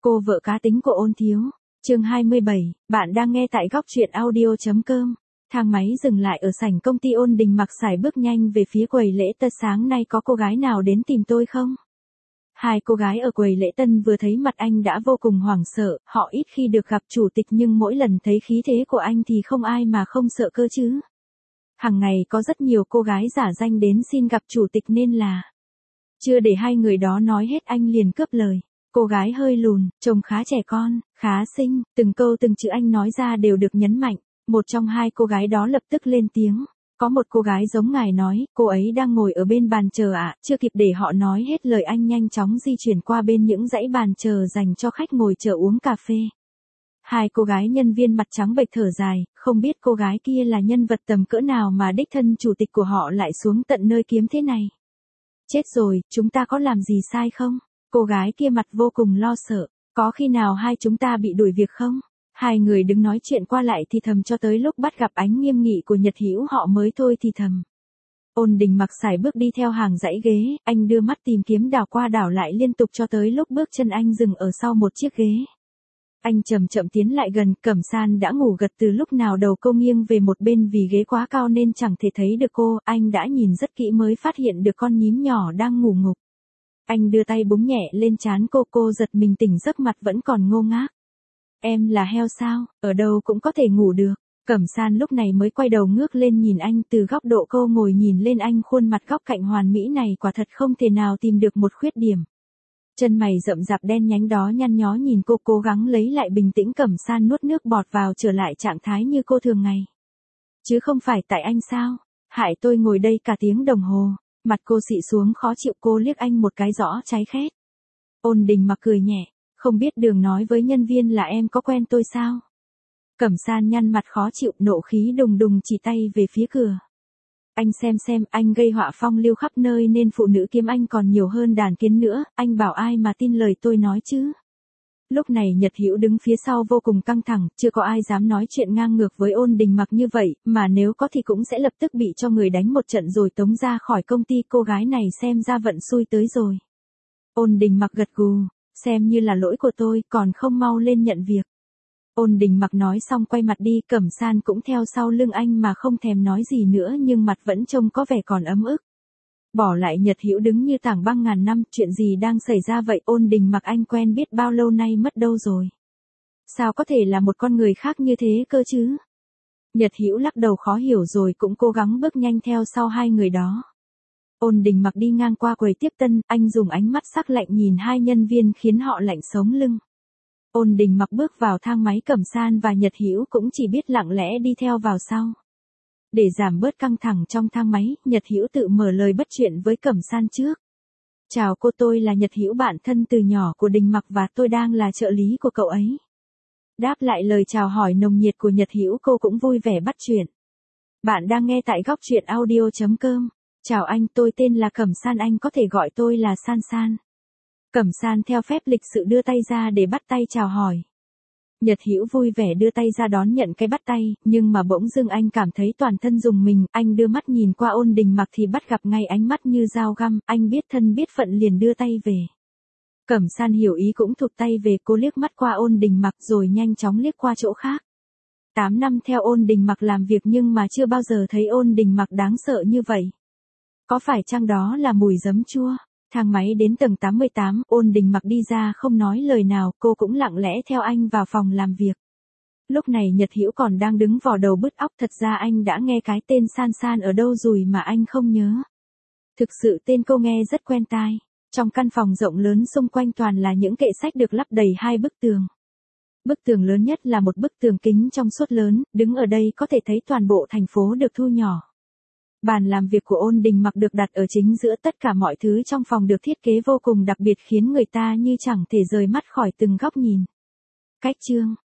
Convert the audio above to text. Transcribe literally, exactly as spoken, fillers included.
Cô vợ cá tính của Ôn Thiếu. Chương hai mươi bảy, bạn đang nghe tại góc truyện audio chấm com. Thang máy dừng lại ở sảnh công ty. Ôn Đình mặc sải bước nhanh về phía quầy lễ tân. Sáng nay có cô gái nào đến tìm tôi không? Hai cô gái ở quầy lễ tân vừa thấy mặt anh đã vô cùng hoảng sợ, họ ít khi được gặp chủ tịch nhưng mỗi lần thấy khí thế của anh thì không ai mà không sợ cơ chứ. Hàng ngày có rất nhiều cô gái giả danh đến xin gặp chủ tịch nên là... Chưa để hai người đó nói hết anh liền cướp lời. Cô gái hơi lùn, trông khá trẻ con, khá xinh, từng câu từng chữ anh nói ra đều được nhấn mạnh. Một trong hai cô gái đó lập tức lên tiếng. Có một cô gái giống ngài nói, cô ấy đang ngồi ở bên bàn chờ ạ. Chưa kịp để họ nói hết lời anh nhanh chóng di chuyển qua bên những dãy bàn chờ dành cho khách ngồi chờ uống cà phê. Hai cô gái nhân viên mặt trắng bệch thở dài, không biết cô gái kia là nhân vật tầm cỡ nào mà đích thân chủ tịch của họ lại xuống tận nơi kiếm thế này. Chết rồi, chúng ta có làm gì sai không? Cô gái kia mặt vô cùng lo sợ, có khi nào hai chúng ta bị đuổi việc không? Hai người đứng nói chuyện qua lại thì thầm cho tới lúc bắt gặp ánh nghiêm nghị của Nhật Hữu họ mới thôi thì thầm. Ôn Đình mặc sải bước đi theo hàng dãy ghế, anh đưa mắt tìm kiếm đảo qua đảo lại liên tục cho tới lúc bước chân anh dừng ở sau một chiếc ghế. Anh chậm chậm tiến lại gần. Cẩm San đã ngủ gật từ lúc nào, đầu cô nghiêng về một bên vì ghế quá cao nên chẳng thể thấy được cô. Anh đã nhìn rất kỹ mới phát hiện được con nhím nhỏ đang ngủ ngục. Anh đưa tay búng nhẹ lên trán cô, cô giật mình tỉnh giấc, mặt vẫn còn ngô ngác. Em là heo sao, ở đâu cũng có thể ngủ được. Cẩm San lúc này mới quay đầu ngước lên nhìn anh. Từ góc độ cô ngồi nhìn lên anh, khuôn mặt góc cạnh hoàn mỹ này quả thật không thể nào tìm được một khuyết điểm. Chân mày rậm rạp đen nhánh đó nhăn nhó nhìn cô, cố gắng lấy lại bình tĩnh. Cẩm San nuốt nước bọt vào, trở lại trạng thái như cô thường ngày. Chứ không phải tại anh sao? Hại tôi ngồi đây cả tiếng đồng hồ. Mặt cô xị xuống khó chịu, cô liếc anh một cái rõ cháy khét. Ôn Đình mặc cười nhẹ, không biết đường nói với nhân viên là em có quen tôi sao? Cẩm San nhăn mặt khó chịu, nộ khí đùng đùng chỉ tay về phía cửa. Anh xem xem, anh gây họa phong lưu khắp nơi nên phụ nữ kiếm anh còn nhiều hơn đàn kiến nữa, anh bảo ai mà tin lời tôi nói chứ? Lúc này Nhật Hữu đứng phía sau vô cùng căng thẳng, chưa có ai dám nói chuyện ngang ngược với Ôn Đình mặc như vậy, mà nếu có thì cũng sẽ lập tức bị cho người đánh một trận rồi tống ra khỏi công ty. Cô gái này xem ra vận xui tới rồi. Ôn Đình mặc gật gù, xem như là lỗi của tôi, còn không mau lên nhận việc. Ôn Đình mặc nói xong quay mặt đi. Cẩm San cũng theo sau lưng anh mà không thèm nói gì nữa, nhưng mặt vẫn trông có vẻ còn ấm ức. Bỏ lại Nhật Hữu đứng như tảng băng ngàn năm. Chuyện gì đang xảy ra vậy? Ôn Đình mặc anh quen biết bao lâu nay mất đâu rồi? Sao có thể là một con người khác như thế cơ chứ? Nhật Hữu lắc đầu khó hiểu rồi cũng cố gắng bước nhanh theo sau hai người đó. Ôn Đình mặc đi ngang qua quầy tiếp tân, anh dùng ánh mắt sắc lạnh nhìn hai nhân viên khiến họ lạnh sống lưng. Ôn Đình mặc bước vào thang máy. Cẩm San và Nhật Hữu cũng chỉ biết lặng lẽ đi theo vào sau. Để giảm bớt căng thẳng trong thang máy, Nhật Hữu tự mở lời bắt chuyện với Cẩm San trước. Chào cô, tôi là Nhật Hữu, bạn thân từ nhỏ của Đình mặc và tôi đang là trợ lý của cậu ấy. Đáp lại lời chào hỏi nồng nhiệt của Nhật Hữu, cô cũng vui vẻ bắt chuyện. Bạn đang nghe tại góc truyện audio chấm com. Chào anh, tôi tên là Cẩm San, anh có thể gọi tôi là San San. Cẩm San theo phép lịch sự đưa tay ra để bắt tay chào hỏi. Nhật Hữu vui vẻ đưa tay ra đón nhận cái bắt tay, nhưng mà bỗng dưng anh cảm thấy toàn thân rùng mình. Anh đưa mắt nhìn qua Ôn Đình mặc thì bắt gặp ngay ánh mắt như dao găm. Anh biết thân biết phận liền đưa tay về. Cẩm San hiểu ý cũng thụt tay về. Cô liếc mắt qua Ôn Đình mặc rồi nhanh chóng liếc qua chỗ khác. Tám năm theo Ôn Đình mặc làm việc nhưng mà chưa bao giờ thấy Ôn Đình mặc đáng sợ như vậy. Có phải chăng đó là mùi giấm chua? Thang máy đến tầng tám mươi tám, Ôn Đình mặc đi ra không nói lời nào, cô cũng lặng lẽ theo anh vào phòng làm việc. Lúc này Nhật Hữu còn đang đứng vò đầu bứt óc, thật ra anh đã nghe cái tên San San ở đâu rồi mà anh không nhớ. Thực sự tên cô nghe rất quen tai. Trong căn phòng rộng lớn xung quanh toàn là những kệ sách được lắp đầy hai bức tường. Bức tường lớn nhất là một bức tường kính trong suốt lớn, đứng ở đây có thể thấy toàn bộ thành phố được thu nhỏ. Bàn làm việc của Ôn Đình mặc được đặt ở chính giữa, tất cả mọi thứ trong phòng được thiết kế vô cùng đặc biệt khiến người ta như chẳng thể rời mắt khỏi từng góc nhìn. Cách chương